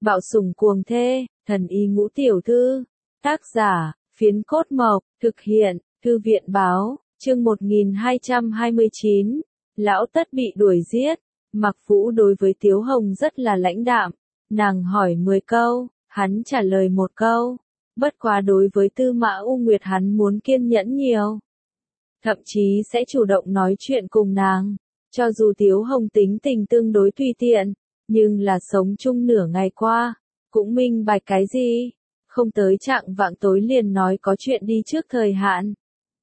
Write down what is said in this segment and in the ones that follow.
Bạo sủng cuồng thê, thần y ngũ tiểu thư. Tác giả, Phiến Cốt Mộc, thực hiện, Thư viện Báo, chương 1229. Lão Tất bị đuổi giết. Mặc Vũ đối với Tiếu Hồng rất là lãnh đạm. Nàng hỏi 10 câu, hắn trả lời 1 câu. Bất quá đối với Tư Mã U Nguyệt hắn muốn kiên nhẫn nhiều. Thậm chí sẽ chủ động nói chuyện cùng nàng. Cho dù Tiếu Hồng tính tình tương đối tùy tiện, nhưng là sống chung nửa ngày qua, cũng minh bạch cái gì, không tới trạng vạng tối liền nói có chuyện đi trước thời hạn.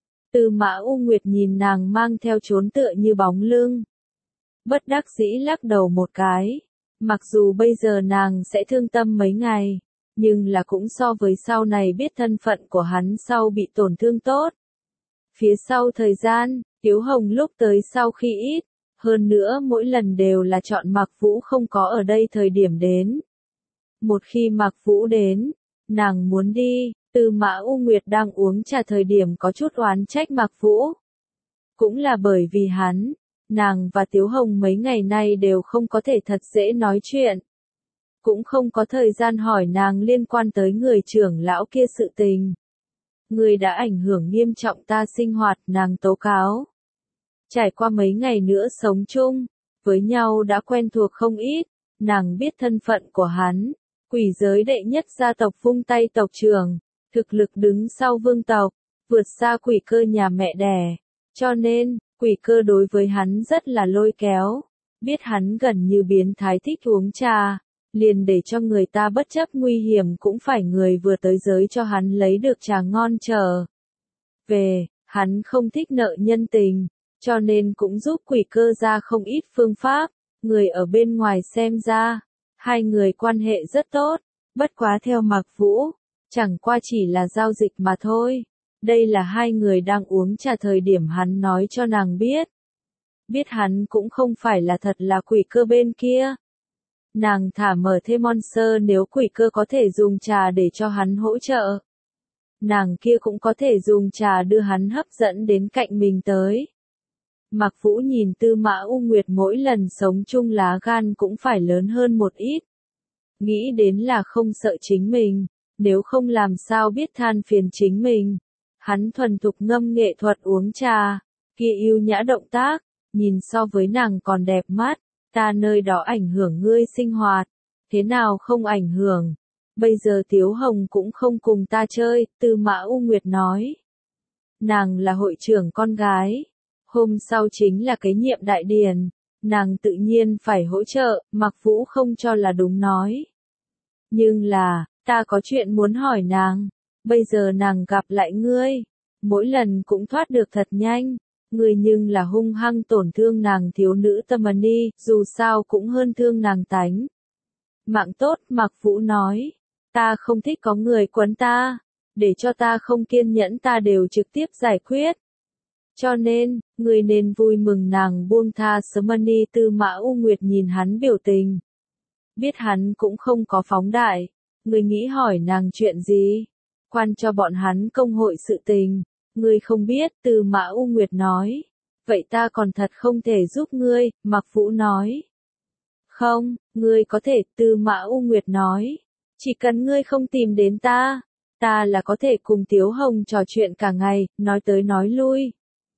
Tư Mã U Nguyệt nhìn nàng mang theo trốn tựa như bóng lưng. Bất đắc dĩ lắc đầu một cái, mặc dù bây giờ nàng sẽ thương tâm mấy ngày, nhưng là cũng so với sau này biết thân phận của hắn sau bị tổn thương tốt. Phía sau thời gian, Tiếu Hồng lúc tới sau khi ít, hơn nữa mỗi lần đều là chọn Mạc Vũ không có ở đây thời điểm đến. Một khi Mạc Vũ đến, nàng muốn đi, Tư Mã U Nguyệt đang uống trà thời điểm có chút oán trách Mạc Vũ. Cũng là bởi vì hắn, nàng và Tiếu Hồng mấy ngày nay đều không có thể thật dễ nói chuyện. Cũng không có thời gian hỏi nàng liên quan tới người trưởng lão kia sự tình. Người đã ảnh hưởng nghiêm trọng ta sinh hoạt, nàng tố cáo. Trải qua mấy ngày nữa sống chung, với nhau đã quen thuộc không ít, nàng biết thân phận của hắn, quỷ giới đệ nhất gia tộc Vung Tay tộc trưởng, thực lực đứng sau vương tộc, vượt xa Quỷ Cơ nhà mẹ đẻ, cho nên, Quỷ Cơ đối với hắn rất là lôi kéo, biết hắn gần như biến thái thích uống trà, liền để cho người ta bất chấp nguy hiểm cũng phải người vừa tới giới cho hắn lấy được trà ngon trở về, hắn không thích nợ nhân tình. Cho nên cũng giúp Quỷ Cơ ra không ít phương pháp, người ở bên ngoài xem ra, hai người quan hệ rất tốt, bất quá theo Mạc Vũ, chẳng qua chỉ là giao dịch mà thôi. Đây là hai người đang uống trà thời điểm hắn nói cho nàng biết. Biết hắn cũng không phải là thật là Quỷ Cơ bên kia. Nàng thả mở thêm Monster nếu Quỷ Cơ có thể dùng trà để cho hắn hỗ trợ. Nàng kia cũng có thể dùng trà đưa hắn hấp dẫn đến cạnh mình tới. Mạc Vũ nhìn Tư Mã U Nguyệt mỗi lần sống chung lá gan cũng phải lớn hơn một ít. Nghĩ đến là không sợ chính mình, nếu không làm sao biết than phiền chính mình. Hắn thuần thục ngâm nghệ thuật uống trà, kia yêu nhã động tác, nhìn so với nàng còn đẹp mắt, ta nơi đó ảnh hưởng ngươi sinh hoạt, thế nào không ảnh hưởng. Bây giờ Tiếu Hồng cũng không cùng ta chơi, Tư Mã U Nguyệt nói. Nàng là hội trưởng con gái. Hôm sau chính là kế nhiệm đại điển, nàng tự nhiên phải hỗ trợ, Mạc Vũ không cho là đúng nói. Nhưng là, ta có chuyện muốn hỏi nàng, bây giờ nàng gặp lại ngươi, mỗi lần cũng thoát được thật nhanh, ngươi nhưng là hung hăng tổn thương nàng thiếu nữ tâm ni, dù sao cũng hơn thương nàng tánh. Mạng tốt, Mạc Vũ nói, ta không thích có người quấn ta, để cho ta không kiên nhẫn ta đều trực tiếp giải quyết. Cho nên, người nên vui mừng nàng buông tha Smani. Tư Mã U Nguyệt nhìn hắn biểu tình. Biết hắn cũng không có phóng đại. Người nghĩ hỏi nàng chuyện gì? Quan cho bọn hắn công hội sự tình. Ngươi không biết, Tư Mã U Nguyệt nói. Vậy ta còn thật không thể giúp ngươi, Mạc Vũ nói. Không, ngươi có thể, Tư Mã U Nguyệt nói. Chỉ cần ngươi không tìm đến ta là có thể cùng Tiếu Hồng trò chuyện cả ngày, nói tới nói lui.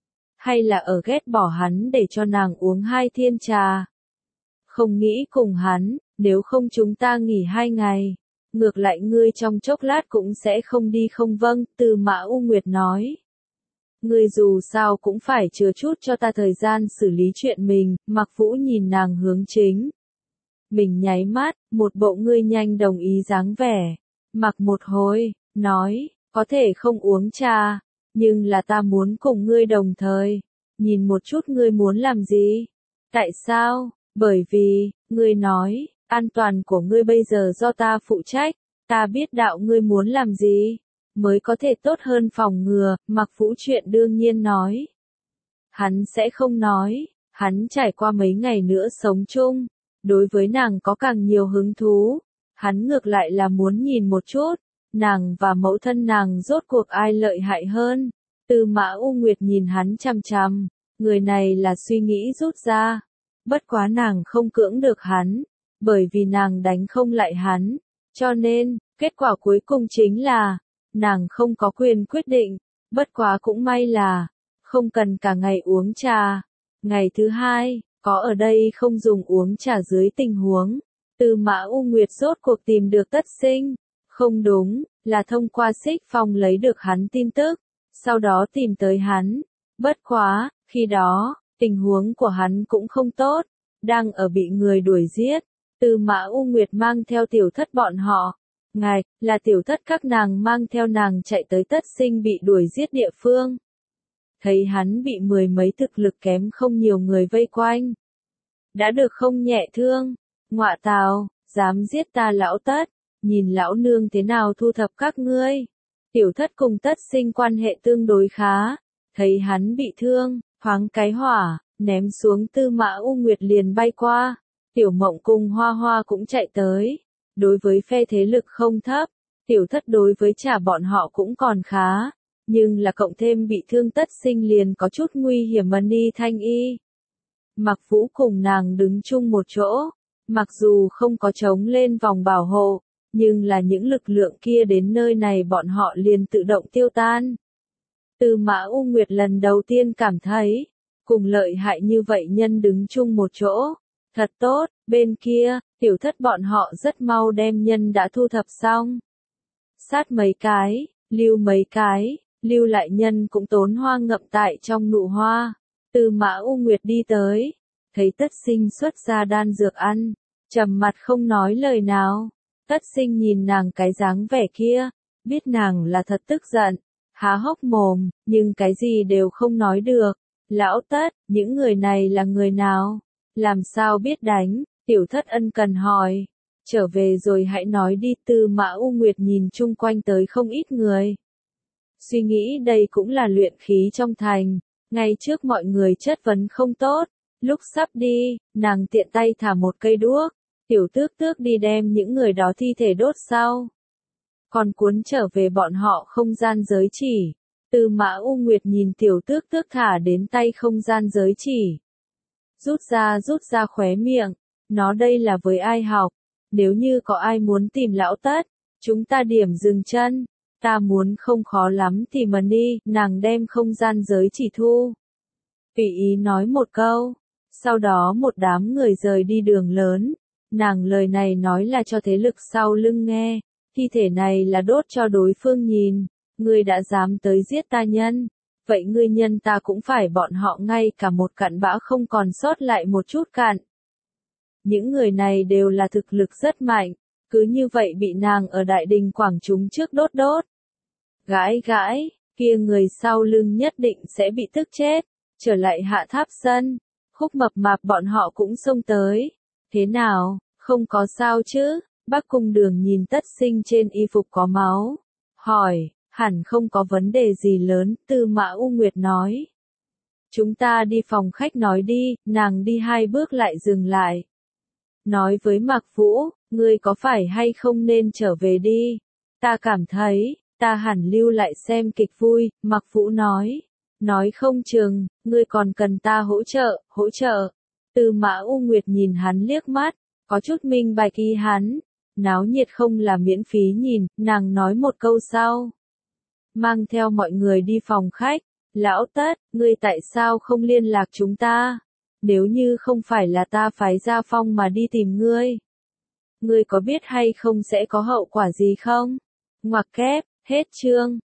Hay là ở ghét bỏ hắn để cho nàng uống 2 thiên trà. Không nghĩ cùng hắn, nếu không chúng ta nghỉ 2 ngày. Ngược lại ngươi trong chốc lát cũng sẽ không đi không vâng, Tư Mã U Nguyệt nói. Ngươi dù sao cũng phải chừa chút cho ta thời gian xử lý chuyện mình, Mạc Vũ nhìn nàng hướng chính. Mình nháy mắt, một bộ ngươi nhanh đồng ý dáng vẻ. Mặc một hồi, nói, có thể không uống trà. Nhưng là ta muốn cùng ngươi đồng thời. Nhìn một chút ngươi muốn làm gì? Tại sao? Bởi vì, ngươi nói, an toàn của ngươi bây giờ do ta phụ trách. Ta biết đạo ngươi muốn làm gì, mới có thể tốt hơn phòng ngừa, Mạc Vũ chuyện đương nhiên nói. Hắn sẽ không nói, hắn trải qua mấy ngày nữa sống chung. Đối với nàng có càng nhiều hứng thú. Hắn ngược lại là muốn nhìn một chút. Nàng và mẫu thân nàng rốt cuộc ai lợi hại hơn. Tư Mã U Nguyệt nhìn hắn chằm chằm, người này là suy nghĩ rút ra. Bất quá nàng không cưỡng được hắn. bởi vì nàng đánh không lại hắn, cho nên, kết quả cuối cùng chính là, nàng không có quyền quyết định, bất quá cũng may là, không cần cả ngày uống trà. Ngày thứ hai, có ở đây không dùng uống trà dưới tình huống, Tư Mã U Nguyệt rốt cuộc tìm được Tất Sinh, không đúng, là thông qua Xích Phong lấy được hắn tin tức, sau đó tìm tới hắn, bất quá, khi đó, tình huống của hắn cũng không tốt, đang ở bị người đuổi giết, Tư Mã U Nguyệt mang theo tiểu thất bọn họ, ngài, là tiểu thất các nàng mang theo nàng chạy tới Tất Sinh bị đuổi giết địa phương. Thấy hắn bị mười mấy thực lực kém không nhiều người vây quanh. Đã được không nhẹ thương, ngọa tào, dám giết ta lão Tất, nhìn lão nương thế nào thu thập các ngươi. Tiểu thất cùng Tất Sinh quan hệ tương đối khá, thấy hắn bị thương, thoáng cái hỏa, ném xuống Tư Mã U Nguyệt liền bay qua. Tiểu Mộng cùng Hoa Hoa cũng chạy tới. Đối với phe thế lực không thấp, tiểu thất đối với trả bọn họ cũng còn khá, nhưng là cộng thêm bị thương Tất Sinh liền có chút nguy hiểm. Ni Thanh Y, Mặc Vũ cùng nàng đứng chung một chỗ, mặc dù không có chống lên vòng bảo hộ, nhưng là những lực lượng kia đến nơi này bọn họ liền tự động tiêu tan. Tư Mã U Nguyệt lần đầu tiên cảm thấy, cùng lợi hại như vậy nhân đứng chung một chỗ, thật tốt. Bên kia, tiểu thất bọn họ rất mau đem nhân đã thu thập xong. Sát mấy cái, lưu mấy cái, lưu lại nhân cũng tốn hoa ngậm tại trong nụ hoa. Tư Mã U Nguyệt đi tới, thấy Tất Sinh xuất ra đan dược ăn, trầm mặt không nói lời nào. Tất Sinh nhìn nàng cái dáng vẻ kia, biết nàng là thật tức giận, há hốc mồm, nhưng cái gì đều không nói được. Lão Tất, những người này là người nào? Làm sao biết đánh? Tiểu thất ân cần hỏi. Trở về rồi hãy nói đi. Tư Mã U Nguyệt nhìn chung quanh tới không ít người. Suy nghĩ đây cũng là luyện khí trong thành. Ngay trước mọi người chất vấn không tốt. Lúc sắp đi, nàng tiện tay thả một cây đuốc. Tiểu tước tước đi đem những người đó thi thể đốt sau. Còn cuốn trở về bọn họ không gian giới chỉ. Tư Mã U Nguyệt nhìn tiểu tước tước thả đến tay không gian giới chỉ. Rút ra khóe miệng. Nó đây là với ai học? Nếu như có ai muốn tìm lão Tất, chúng ta điểm dừng chân. Ta muốn không khó lắm thì mà đi. Nàng đem không gian giới chỉ thu. Tùy ý nói một câu. Sau đó một đám người rời đi đường lớn. Nàng lời này nói là cho thế lực sau lưng nghe. Thi thể này là đốt cho đối phương nhìn. Ngươi đã dám tới giết ta nhân. Vậy ngươi nhân ta cũng phải bọn họ ngay cả một cặn bã không còn sót lại một chút cặn. Những người này đều là thực lực rất mạnh. Cứ như vậy bị nàng ở đại đình quảng chúng trước đốt. Gãi, kia người sau lưng nhất định sẽ bị tức chết. Trở lại Hạ Tháp sân. Khúc Mập Mạp bọn họ cũng xông tới. Thế nào, không có sao chứ? Bắc Cung Đường nhìn Tất Sinh trên y phục có máu. Hỏi, hẳn không có vấn đề gì lớn. Tư Mã U Nguyệt nói. Chúng ta đi phòng khách nói đi. Nàng đi 2 bước lại dừng lại. Nói với Mạc Vũ, ngươi có phải hay không nên trở về đi? Ta cảm thấy, ta hẳn lưu lại xem kịch vui. Mạc Vũ nói. Nói không chừng, ngươi còn cần ta hỗ trợ. Tư Mã U Nguyệt nhìn hắn liếc mắt, có chút minh bạch ý hắn. Náo nhiệt không là miễn phí nhìn, nàng nói một câu sau. Mang theo mọi người đi phòng khách. Lão Tất, ngươi tại sao không liên lạc chúng ta? Nếu như không phải là ta phái Gia Phong mà đi tìm ngươi. Ngươi có biết hay không sẽ có hậu quả gì không? Ngoặc kép, hết chương.